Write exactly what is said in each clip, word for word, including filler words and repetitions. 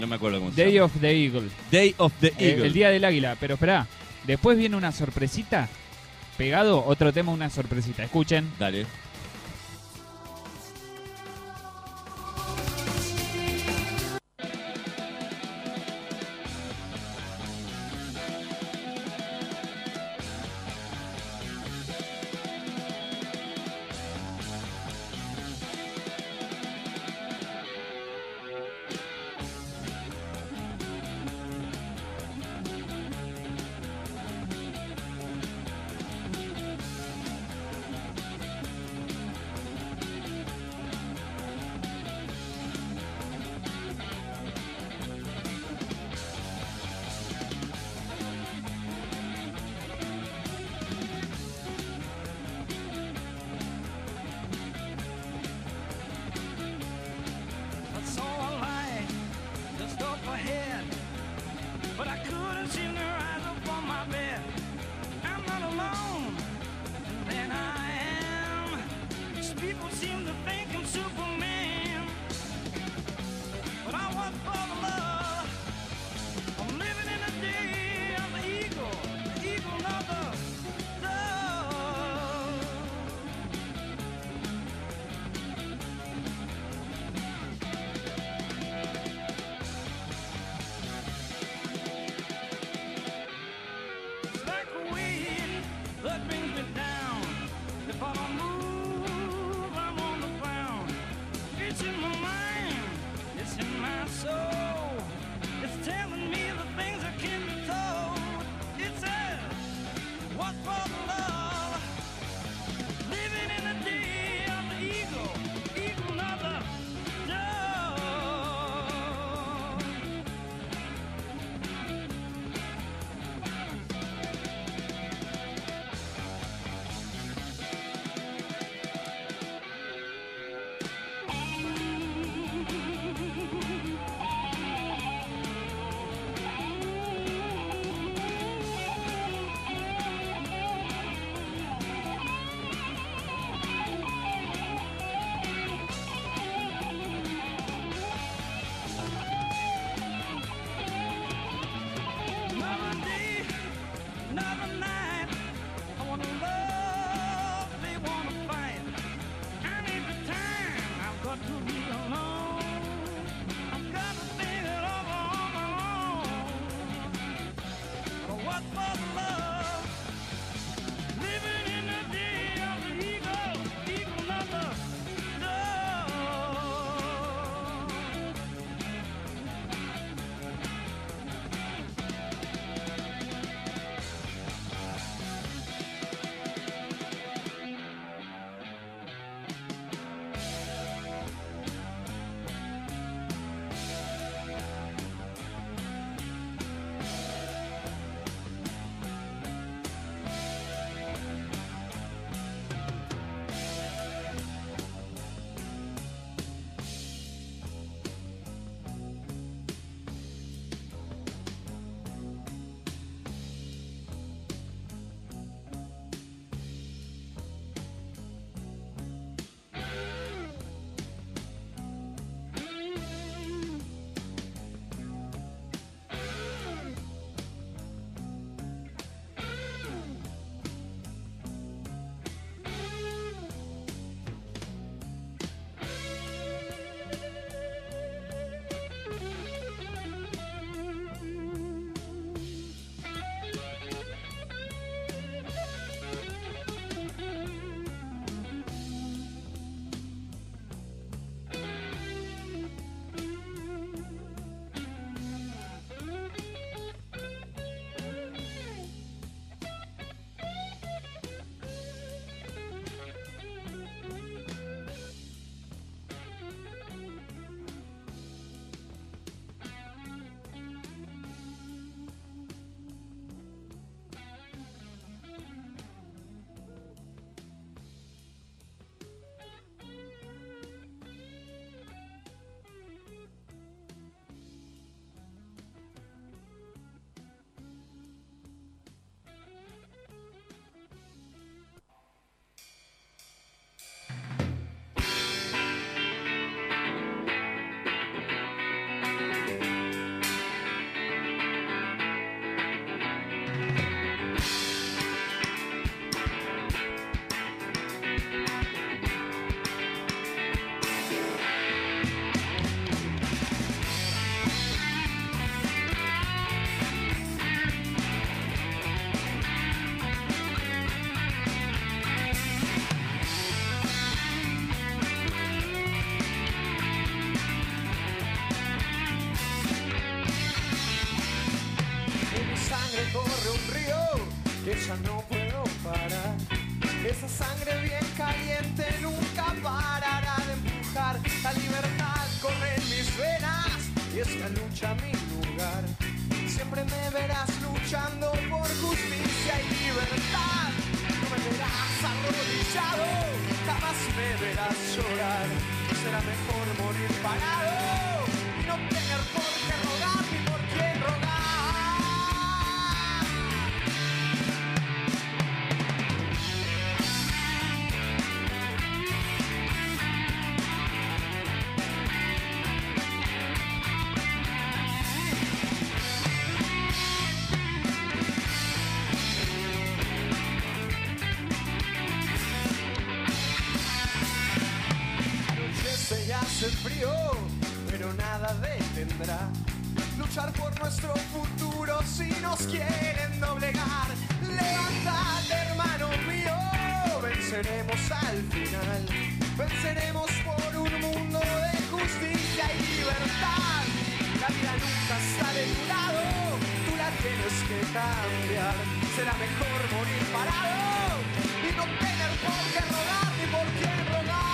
No me acuerdo cómo se Day llama. of the Eagle. Day of the Eh, Eagle. el Día del Águila. Pero esperá, después viene una sorpresita. Pegado, otro tema, una sorpresita. Escuchen. Dale. ya no puedo parar. Esa sangre bien caliente nunca parará de empujar. La libertad corre en mis venas y es la lucha mi lugar. Siempre me verás luchando por justicia y libertad. No me verás arrodillado, jamás me verás llorar. Será mejor morir parado y no tener por qué rogar ni por quién rogar. Y hace frío, pero nada detendrá. Luchar por nuestro futuro si nos quieren doblegar. Levántate, hermano mío, venceremos al final. Venceremos por un mundo de justicia y libertad. La vida nunca está de tu lado, tú la tienes que cambiar. Será mejor morir parado y no tener por qué rogar ni por quién rogar.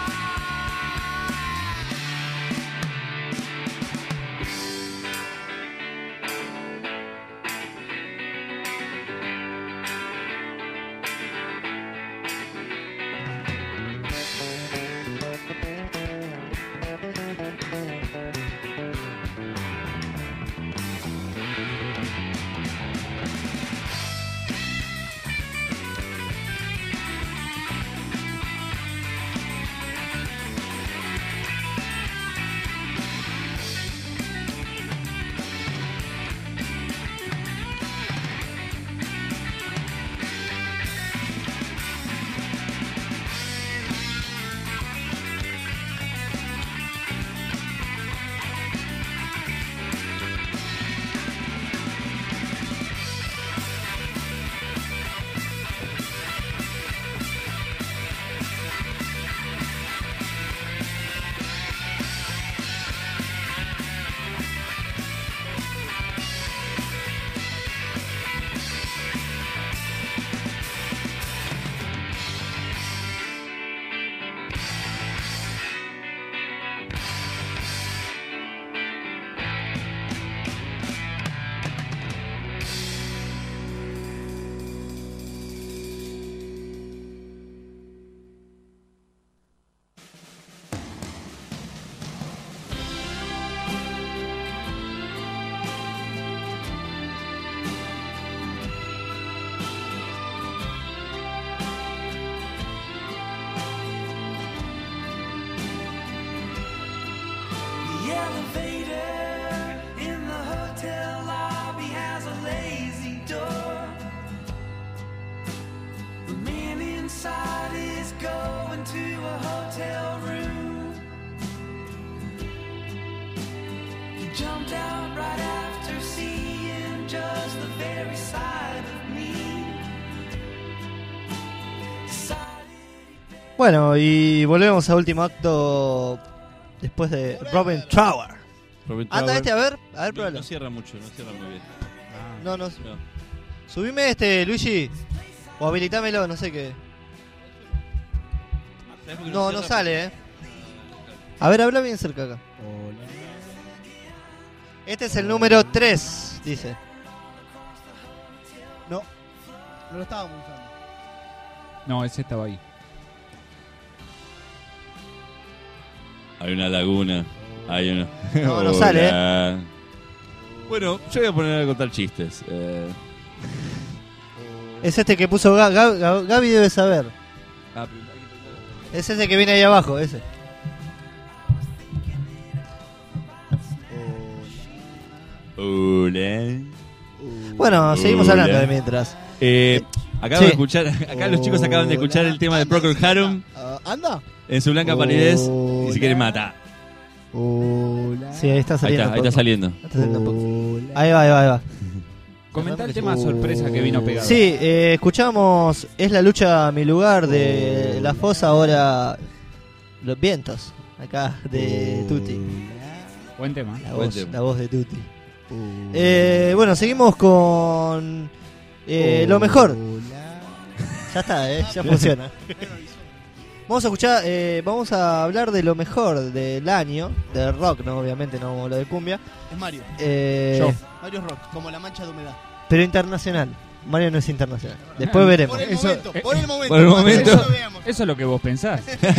Bueno, y volvemos a último acto después de Robin Trower. Robin Anda Trower. este, a ver, a ver, No, pruébalo. no cierra mucho, no cierra muy bien. No, no. No. Subime este, Luigi. O habilitámelo, no sé qué. ¿Sabes por qué No, no cierra? sale, eh. A ver, habla bien cerca acá. Este es el número tres, dice. No, no lo estábamos usando. No, ese estaba ahí. Hay una laguna. Hay una. No, no sale, Hola. Bueno, yo voy a poner a contar chistes. Eh... Es este que puso Ga- Ga- Ga- Gaby debe saber. Ah, pero hay que poner- Es ese que viene ahí abajo, ese. Hola. Bueno, seguimos Hola. hablando de mientras. Eh, acabo Sí. de escuchar. Acá los chicos acaban de escuchar el tema de Procol Harum Ah, ¿Anda? en su blanca palidez. Y Hola. si quieren mata. Hola. Sí, ahí está Ahí saliendo. está, ahí está poco. saliendo. Ahí está saliendo poco. Hola. Ahí va, ahí va, ahí va. Comentá el tema sorpresa que vino pegado. Sí, eh, escuchamos Es la lucha a mi lugar de La Fosa, ahora Los Vientos, acá de Tutti. Buen tema. La Buen voz, tema. la voz de Tutti. Eh, bueno, seguimos con Eh, lo mejor. Hola. Ya está, eh, ya funciona. Vamos a escuchar, eh, vamos a hablar de lo mejor del año, de rock, no, obviamente no lo de cumbia. Es Mario. Eh, Yo. Mario es rock, como la mancha de humedad. Pero internacional. Mario no es internacional. Después veremos. Por el Eso- momento, eh, por el momento. por el cuando momento. eso lo veamos. Eso es lo que vos pensás.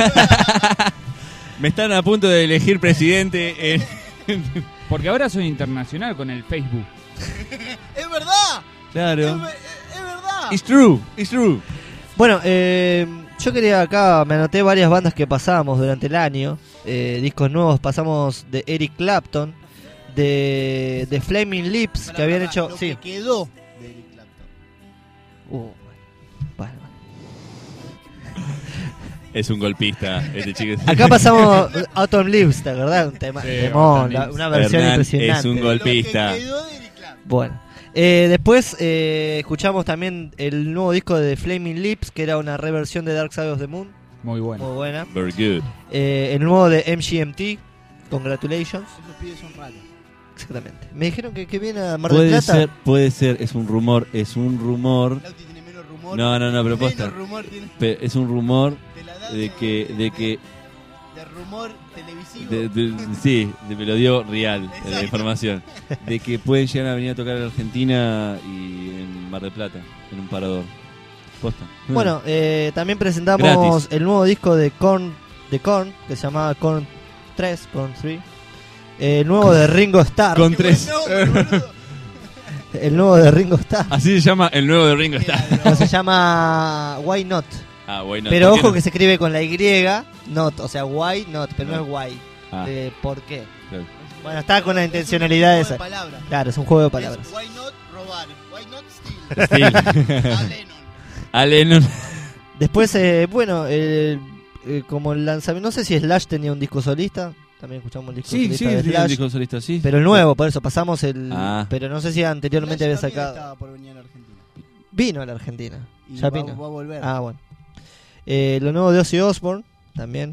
Me están a punto de elegir presidente en... Porque ahora soy internacional con el Facebook. Es verdad. Es, Claro. ve- es verdad. It's true, it's true. Bueno, eh, yo quería acá, me anoté varias bandas que pasamos durante el año. Eh, discos nuevos, pasamos de Eric Clapton, de, de Flaming Lips, Pará, que habían pará, hecho... Lo Sí. que quedó de Eric Clapton. Uh, bueno. Es un golpista, este chico. Acá pasamos Autumn Leaves, ¿te acordás? Un tema, Sí, temón, Autumn la- Leaves. una versión Hernán impresionante. es un gol- Golpista. Lo que quedó de Eric Clapton. Bueno, eh, después eh, escuchamos también el nuevo disco de Flaming Lips, que era una reversión de Dark Side of the Moon, Muy bueno. muy buena. Very good. Eh, el nuevo de M G M T, Congratulations, Esos pibes son raros. exactamente. Me dijeron que, que viene a Mar del Puede Plata. ser, puede ser, es un rumor, es un rumor. Lauti tiene menos rumor. No, no, no, pero posta. Menos rumor tiene. Pe- Es un rumor Te la da de que, de que, de rumor televisivo. de- de- sí, de me lo dio real, de la Exacto. información, de que pueden llegar a venir a tocar a la Argentina y en Mar del Plata, en un parador. Posta. Bueno, eh, también presentamos Gratis. el nuevo disco de Korn, de Korn, que se llamaba Korn tres, Korn tres. Eh, el nuevo de Ringo Starr. Con Qué tres. buen nombre, boludo. El nuevo de Ringo Starr. Así se llama el nuevo de Ringo Starr. Mira, Que no. se llama Why Not. Ah, bueno. Pero ¿por qué ojo no? que se escribe con la Y, not, o sea, Why Not, pero no es Why. Ah, De ¿por qué? claro. Bueno, está con la intencionalidad Es un esa. juego de palabras. Claro, es un juego de palabras. Es why not robar? Why not steal? Sí. A Lennon. A Lennon. Después, eh, bueno, el- eh, como el lanzamiento, no sé si Slash tenía un disco solista. También escuchamos el disco Sí, solista sí, de sí, Slash. el disco solista, sí. Pero el nuevo, por eso pasamos el. Ah. Pero no sé si anteriormente había Slash también sacado. estaba por venir a la Argentina. Vino a la Argentina. Y Ya va, vino. va a volver. Ah, bueno. Eh, lo nuevo de Ozzy Osbourne, también.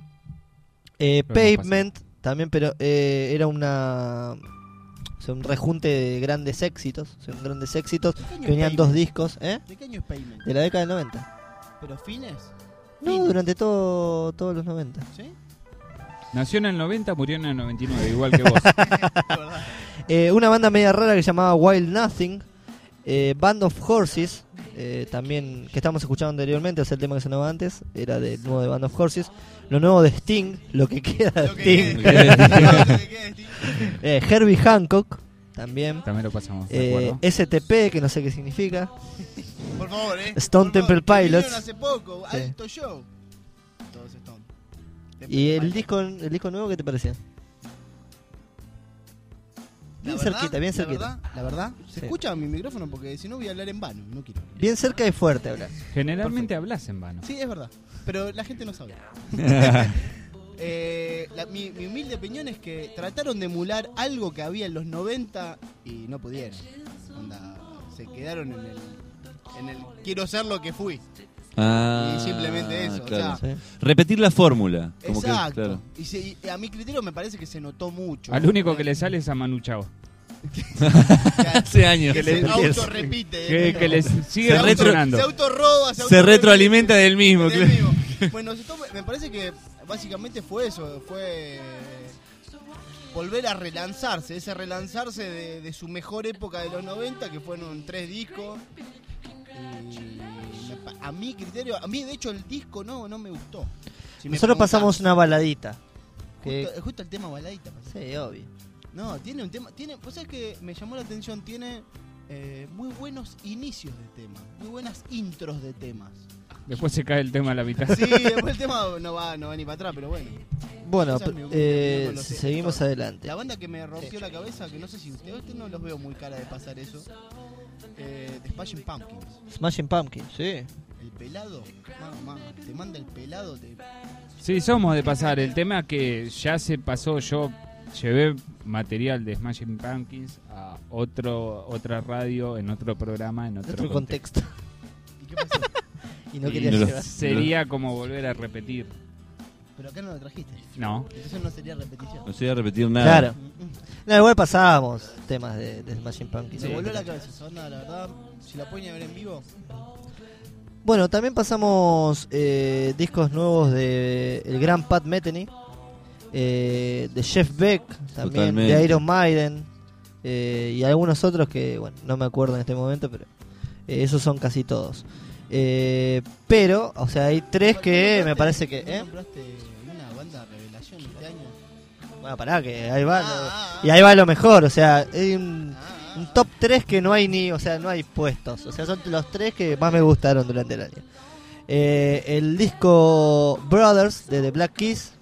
Eh, Pero no Pavement, también, pero eh, era una. O sea, un rejunte de grandes éxitos. O sea, grandes éxitos. ¿De qué año Que es venían dos Payment? discos, ¿eh? ¿De qué año es Payment? De la década del noventa. ¿Pero fines? No, Fines. durante todo, todos los noventa. ¿Sí? Nació en el noventa, murió en el noventa y nueve, igual que vos. De verdad. Eh, una banda media rara que se llamaba Wild Nothing. Eh, Band of Horses. eh, también que estamos escuchando anteriormente, o sea, el tema que sonaba antes era del nuevo de Band of Horses. Lo nuevo de Sting, lo que queda de Lo que Sting. quede. Lo que quede, Steve. Eh, Herbie Hancock, también. También lo pasamos, ¿de Eh, acuerdo? S T P, que no sé qué significa. Por favor, eh. Stone Por favor, Temple que Pilots. vinieron hace poco, Sí. alto show. Todos Stone. Temple ¿Y el Pilots. disco, el disco nuevo qué te parecía? La Bien verdad, cerquita, bien la cerquita. verdad, la verdad, se Sí. escucha mi micrófono porque si no voy a hablar en vano, no quiero. Bien cerca y fuerte hablar. Generalmente hablas en vano. Sí, es verdad, pero la gente no sabe. Eh, la- mi, mi humilde opinión es que trataron de emular algo que había en los noventa y no pudieron. Onda, se quedaron en el, en el quiero ser lo que fui. Ah, Y simplemente eso, o claro. Sí. Repetir la fórmula. Como que, Exacto. claro. Y, se- y a mi criterio me parece que se notó mucho. Al único que le sale es a Manu Chao. Hace años. que le- se autorrepite. Que, que les sigue Se retro- funcionando. Se autorroba, Se retroalimenta del mismo, del claro. mismo. Bueno, se toma- me parece que básicamente fue eso, fue volver a relanzarse, ese relanzarse de, de su mejor época de los noventa, que fueron tres discos. Y me pa- a mi criterio, a mí de hecho el disco no, no me gustó. Si me Nosotros preguntás, pasamos una baladita. Que, Justo, justo el tema baladita. pasó. sí, obvio. No, tiene un tema, tiene, pues es que me llamó la atención, tiene eh, muy buenos inicios de temas, muy buenas intros de temas. Después se cae el tema a la mitad. Sí, después el tema no va, no va ni para atrás, pero bueno. Bueno, Esa es mi eh, opinión con los seguimos sectores. adelante. La banda que me rompió la cabeza, que no sé si ustedes usted no los veo muy cara de pasar eso, eh, The Smashing Pumpkins. Smashing Pumpkins, sí. El pelado, mamá, te manda el pelado, te... Sí, somos de pasar. El tema que ya se pasó, yo llevé material de Smashing Pumpkins a otro otra radio, en otro programa, en otro, Otro contexto. contexto. ¿Y qué pasó? Y no Y quería no lo- llevar. Sería como volver a repetir. Pero acá no lo trajiste. No. Entonces no sería repetición. No se iba a repetir nada. Claro. No, igual pasábamos temas de, de Smashing Pumpkins. Se me volvió la cabeza esa onda, la verdad. Si la pueden ver en vivo. Bueno, también pasamos eh, discos nuevos de el gran Pat Metheny, eh, de Jeff Beck, también Totalmente. de Iron Maiden, eh, y algunos otros que, bueno, no me acuerdo en este momento, pero eh, esos son casi todos. Eh, pero, o sea, hay tres que me parece que... ¿No ¿eh? nombraste una banda revelación este año? Bueno, pará, que ahí va. Ah, lo- ah, y ahí va lo mejor, o sea, hay un, Ah, ah. un top tres que no hay ni, o sea, no hay puestos. O sea, son los tres que más me gustaron durante el año. Eh, el disco Brothers de The Black Keys,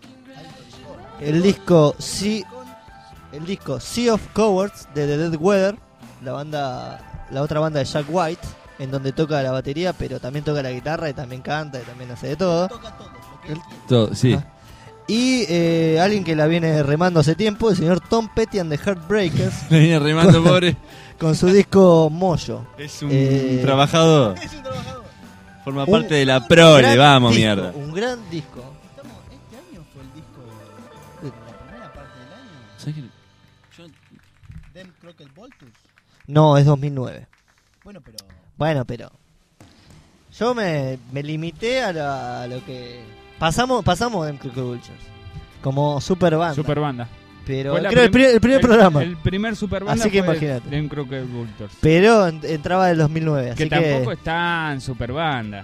el disco Sea, el disco Sea of Cowards de The Dead Weather, la banda, la otra banda de Jack White, en donde toca la batería, pero también toca la guitarra y también canta y también hace de todo. Toca todo, lo que él quiere. Todo, sí. Ah. Y eh, alguien que la viene remando hace tiempo, el señor Tom Petty and the Heartbreakers, Le viene remando, pobre. con su disco Mojo. Es un Eh, trabajador. Es un trabajador. Forma un parte de la prole, Gran vamos, disco, mierda. Un gran disco. Estamos, este año fue el disco de la primera parte del año. ¿Sabes qué? Yo- Dem Crockett Vultures. No, es dos mil nueve. Bueno, pero Bueno, pero yo me, me limité a, la- a lo que... Pasamos pasamos de Crooked Vultures como super banda. Super banda. pero Fue la creo el, prim- pri- el primer el- programa. El primer super banda Así que fue imagínate. de Crooked Vultures. Pero en- entraba del dos mil nueve. Que Así tampoco que... es tan super banda.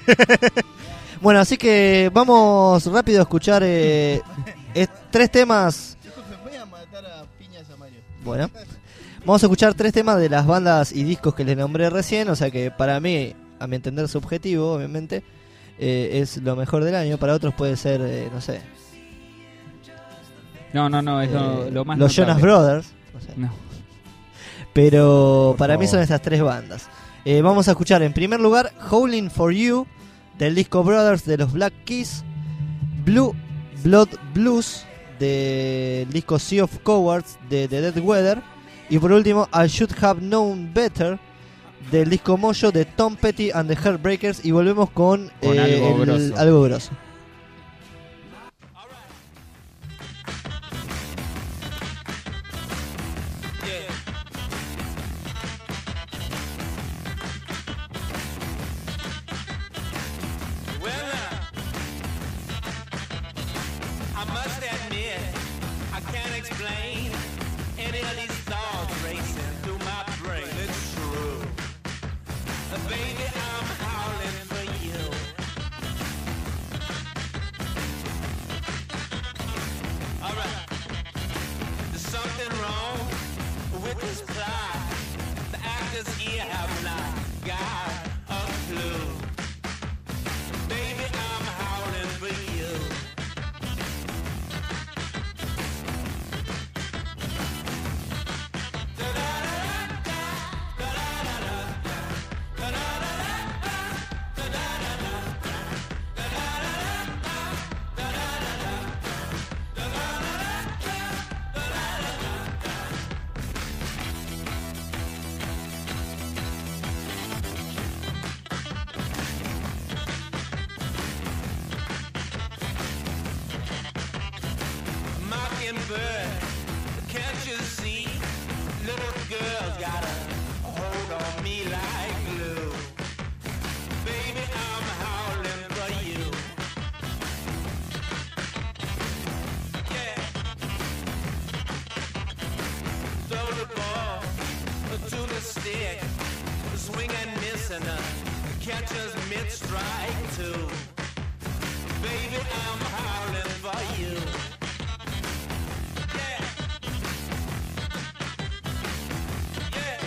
Bueno, así que vamos rápido a escuchar eh, es- tres temas. me voy a matar a piñas a Mario. Bueno, vamos a escuchar tres temas de las bandas y discos que les nombré recién. O sea que para mí, a mi entender subjetivo, obviamente, eh, es lo mejor del año. Para otros puede ser, eh, no sé, No, no, no, es lo, eh, lo más los Jonas notable. Brothers. No sé. No. Pero Por para mí favor. son estas tres bandas. Eh, vamos a escuchar en primer lugar Howling for You del disco Brothers de los Black Keys, Blue Blood Blues del disco Sea of Cowards de The Dead Weather y por último I Should Have Known Better del disco Mojo de Tom Petty and the Heartbreakers. Y volvemos con, Con eh, algo el- grosso. algo grosso. Well, now, I must admit, I can't explain any of these thoughts racing through my brain. It's true. Uh, baby, I'm howling for you. All right. There's something wrong with this plot. The actors here have not got a clue. Baby, I'm howling for you. Mockingbird, can't you see? Little girls got a hold on me like glue. Baby, I'm howling for you. Yeah. Throw the ball to the stick, swing and miss and a catcher's mid strike too. Baby, I'm howling for you. Yeah. Yeah.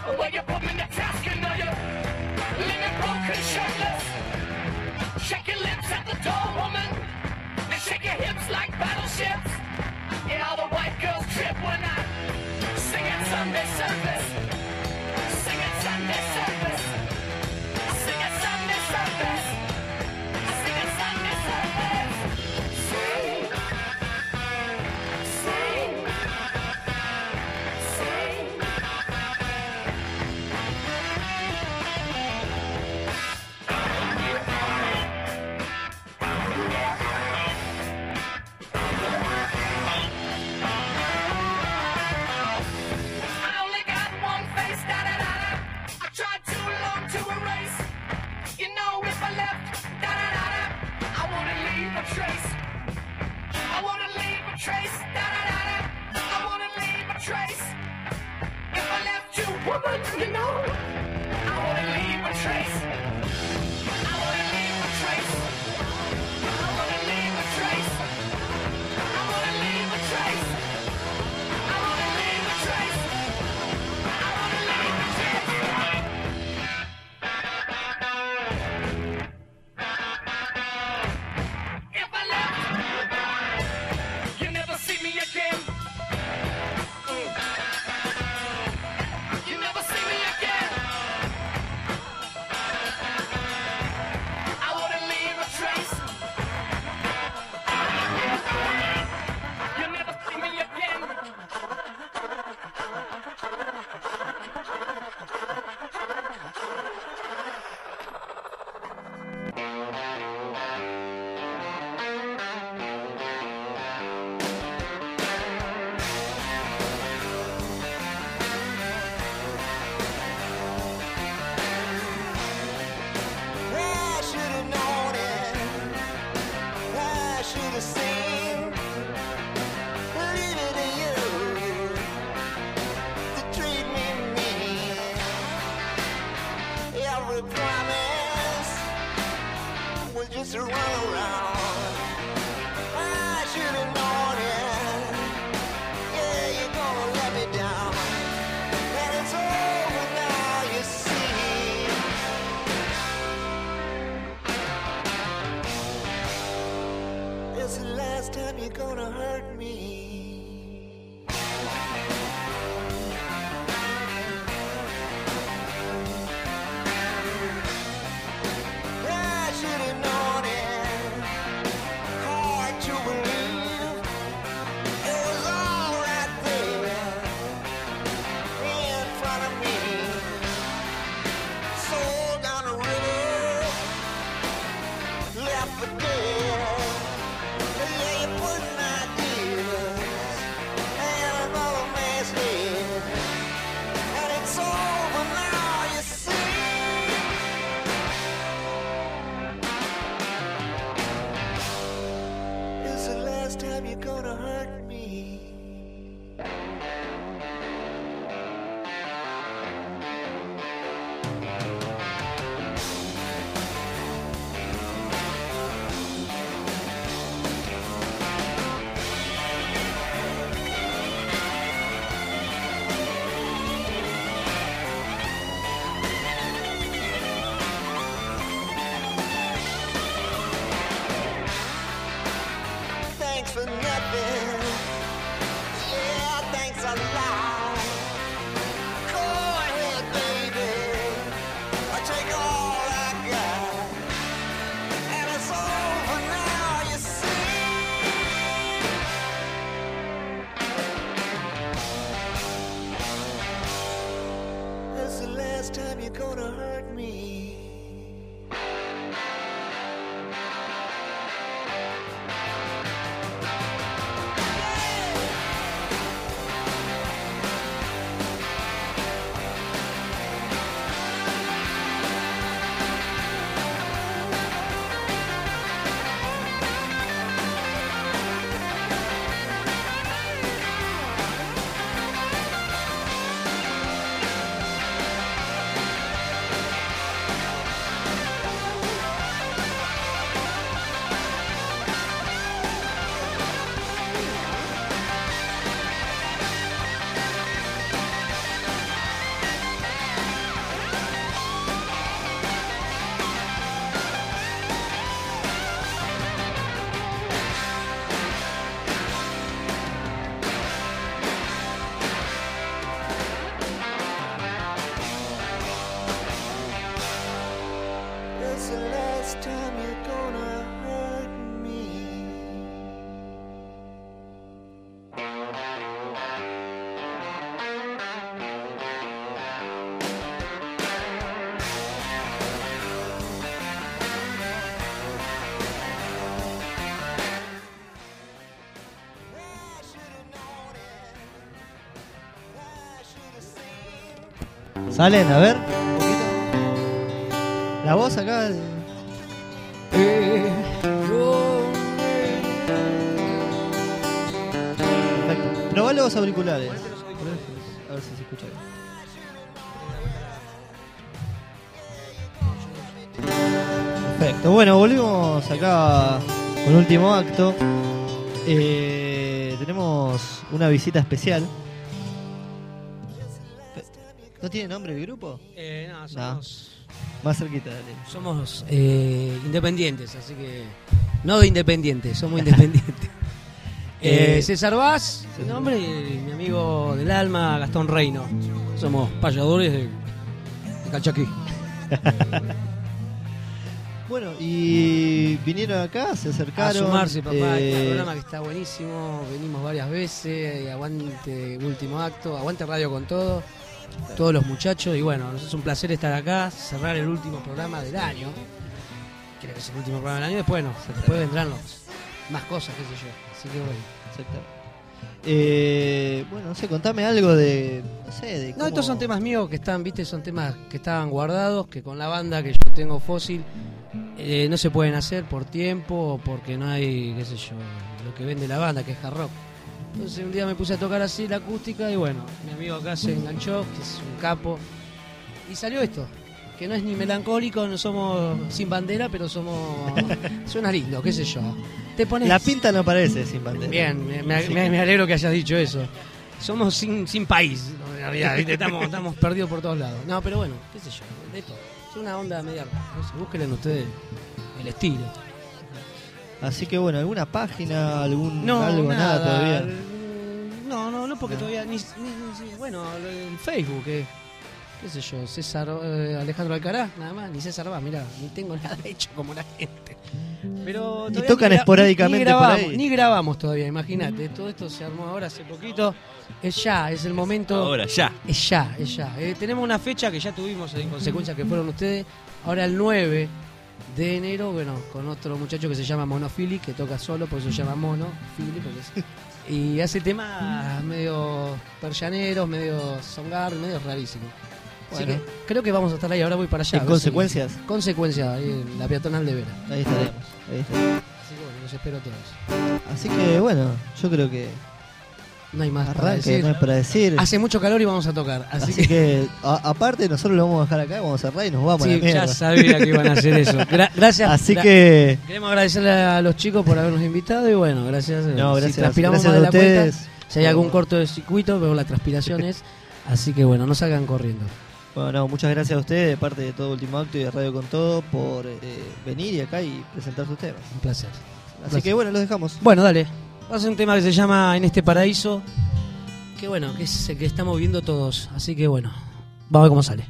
Well, you put me in the task, you know you living broken, shirtless. Shake your lips at the door, woman, and shake your hips like battleships. Yeah, all the white girls trip when I sing at Sunday service. Sing at Sunday service. I sing at Sunday service. I sing at Sunday service. Sing, sing, sing. I only got one face, da da da da. I tried too long to erase. You know, if I left, da da da da, I wanna leave a trace. I wanna leave a trace, da da da da. I wanna leave a trace. If I left you, woman, you know, I wanna leave a trace. I wanna leave a trace. I wanna leave a trace. I wanna leave a trace. I wanna leave a trace. I wanna leave a trace. If I left, you never see me again. Mm. You never see me again. I wanna leave a trace. You never see me again. I should have known it. I should have seen. Leave it to you to treat me mean. Every promise was just a runaround. I should have known it. Yeah, you're gonna let me down. And it's over now, you see. It's the last time you're gonna hurt me. I should have known it. Hard to believe. It was all right there in front of me. Sold down the river, left for dead. Yeah, you put ideas in another man's head. And it's over now, you see. It's the last time you're gonna hurt me. Thanks for nothing. Yeah, thanks a lot. Go ahead, baby. I take all I got. And it's over now, you see. It's the last time you're gonna hurt me. ¿Salen? A ver. Un poquito. La voz acá. Eh, yo- Perfecto. Probá los auriculares. A ver si se escucha bien. Perfecto. Bueno, volvimos acá con el último acto. Eh, tenemos una visita especial. ¿No tiene nombre el grupo? Eh, no, somos, Más cerquita, dale. somos eh, independientes, así que... No de independientes, somos independientes. Eh, Eh, César Vaz, mi nombre, y mi amigo del alma, Gastón Reino. Somos payadores de, de Calchaquí. Bueno, y vinieron acá, se A acercaron. sumarse, papá, eh, este programa que está buenísimo. Venimos varias veces, y aguante último acto, aguante radio con todo. Todos los muchachos, y bueno, es un placer estar acá, cerrar el último programa del año. Creo que es el último programa del año, después, bueno, después vendrán los, más cosas, qué sé yo. Así que bueno. Exactamente. Eh, bueno, no sé, contame algo de. No sé, de. No, cómo- estos son temas míos que están, viste, son temas que estaban guardados, que con la banda que yo tengo Fósil eh, no se pueden hacer por tiempo o porque no hay, qué sé yo, lo que vende la banda, que es hard rock. Entonces un día me puse a tocar así la acústica y bueno, mi amigo acá se enganchó, que es un capo, y salió esto, que no es ni melancólico, no somos sin bandera, pero somos... suena lindo, qué sé yo. Te pones... La pinta no parece sin bandera. Bien, me, me- me- me alegro que hayas dicho eso. Somos sin, sin país, en realidad, ¿viste? Estamos, estamos perdidos por todos lados. No, pero bueno, qué sé yo, de todo. Es una onda media rara, no sé, búsquenle ustedes el estilo. Así que bueno, ¿alguna página, algún No, algo, nada, nada, todavía? mm, No, no, no, porque todavía ni, ni- ni- bueno, el Facebook, eh, qué sé yo, César, eh, Alejandro Alcaraz, nada más, ni César va, mirá, ni tengo nada hecho como la gente. Pero Y todavía tocan ni gra- esporádicamente ni, por grabamos, ahí. ni grabamos todavía, imagínate, todo esto se armó ahora hace poquito, es ya, es el momento. Ahora, ya. Es ya, es ya. Eh, tenemos una fecha que ya tuvimos en consecuencia que fueron ustedes. Ahora el nueve de enero, bueno, con otro muchacho que se llama Monofili, que toca solo, por eso se llama Mono, Fili, porque es- y hace temas medio persianeros, medio songar, medio rarísimo. Así Bueno. que creo que vamos a estar ahí, ahora voy para allá. ¿En a ver si- consecuencias? Consecuencia, ahí en la peatonal de Vera. Ahí estaremos. Ahí estaremos. Así que bueno, los espero a todos. Así que bueno, yo creo que No hay más para arranque, decir. no es para decir. Hace mucho calor y vamos a tocar, así, Así que, a- aparte nosotros lo vamos a dejar acá, vamos a cerrar y nos vamos a la sí, mierda. ya sabía que iban a hacer eso. Gra- gracias. Así gra- que, Queremos agradecerle a los chicos por habernos invitado y bueno, gracias. no, si gracias, transpiramos gracias más de a la cuenta, ustedes. si hay algún corto de circuito, veo las transpiraciones. Así que bueno, no salgan corriendo. Bueno, no, muchas gracias a ustedes de parte de todo Último Acto y de Radio Con Todo por eh, venir y acá y presentar sus temas. Un placer. Así Gracias. que bueno, los dejamos. Bueno, dale. Vamos a hacer un tema que se llama En este paraíso. Que bueno, que es el que estamos viendo todos. Así que bueno, vamos a ver cómo sale.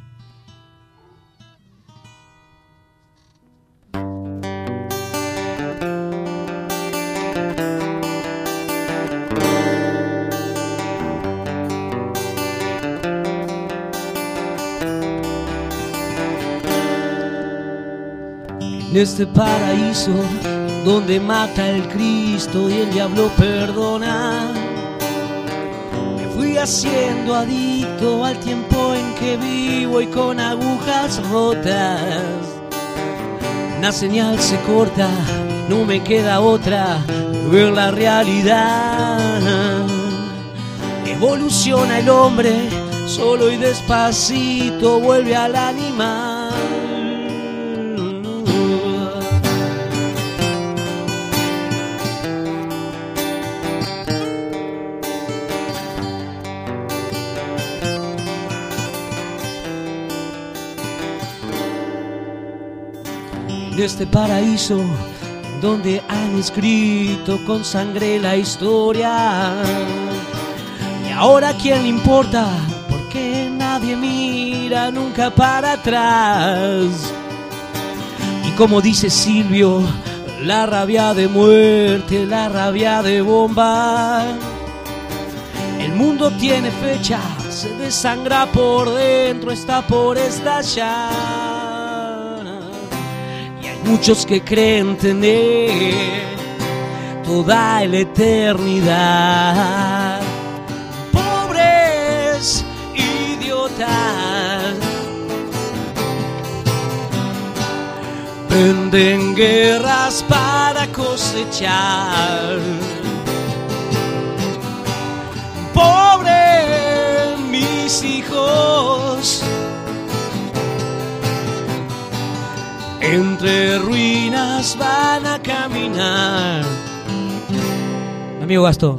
En este paraíso donde mata el Cristo y el diablo perdona, me fui haciendo adicto al tiempo en que vivo y con agujas rotas. Una señal se corta, no me queda otra que ver la realidad. Evoluciona el hombre, solo y despacito vuelve al animal. En este paraíso donde han escrito con sangre la historia. Y ahora a quién le importa, porque nadie mira nunca para atrás. Y como dice Silvio, la rabia de muerte, la rabia de bomba. El mundo tiene fecha, se desangra por dentro, está por estallar. Muchos que creen tener toda la eternidad, pobres idiotas, venden guerras para cosechar. Pobre mis hijos, entre ruinas van a caminar. Amigo Gastón.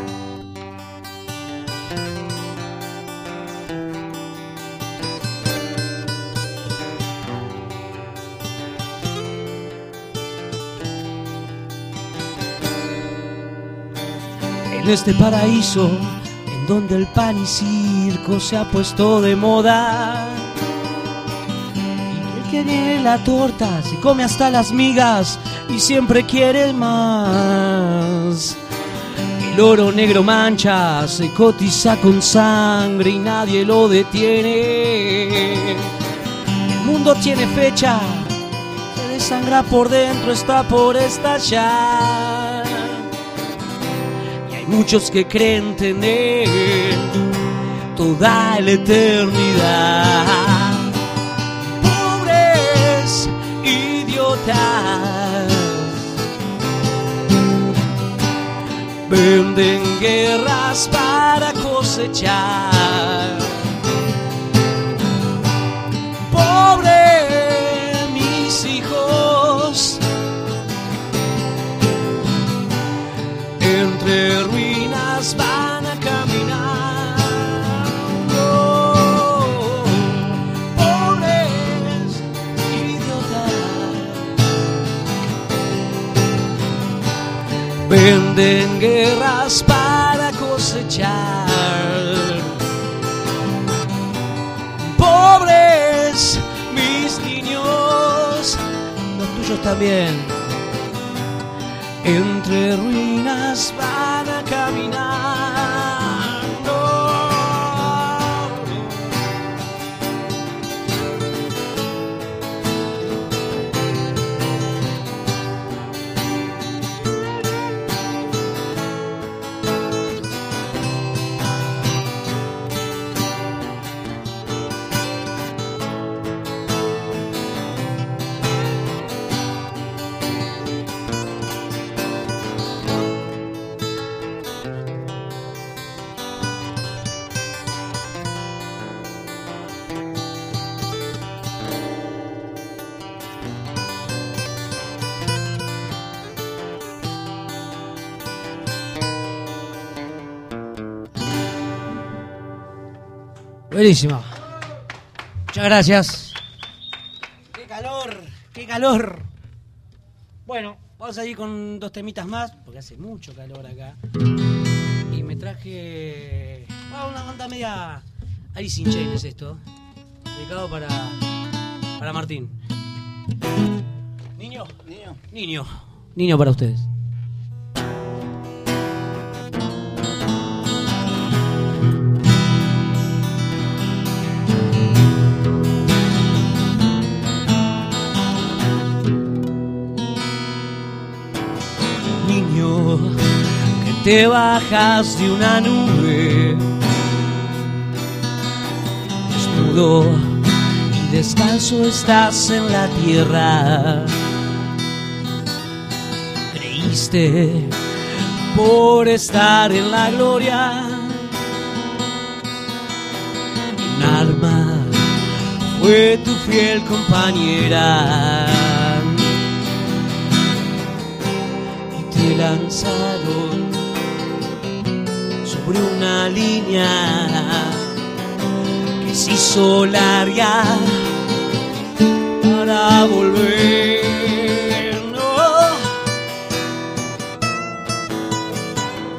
En este paraíso en donde el pan y circo se ha puesto de moda, y el que tiene la torta se come hasta las migas y siempre quiere más. El oro negro mancha, se cotiza con sangre y nadie lo detiene. El mundo tiene fecha, se desangra por dentro, está por estallar. Muchos que creen tener toda la eternidad. Pobres idiotas, venden guerras para cosechar. Pobres mis hijos, entre ruinas van a caminar. Oh, pobres idiotas, venden guerras para cosechar. Pobres mis niños, los tuyos también. Entre ruinas van a caminar. No. Buenísimo. Muchas gracias. Qué calor, qué calor. Bueno, vamos a ir con dos temitas más, porque hace mucho calor acá. Y me traje ah, una banda media Alice in Chains, esto. Dedicado para, para Martín. Niño, niño, niño, niño para ustedes. Te bajas de una nube, desnudo y descalzo estás en la tierra. Creíste por estar en la gloria, un arma fue tu fiel compañera. Y te lanzaron sobre una línea que se hizo larga para volver.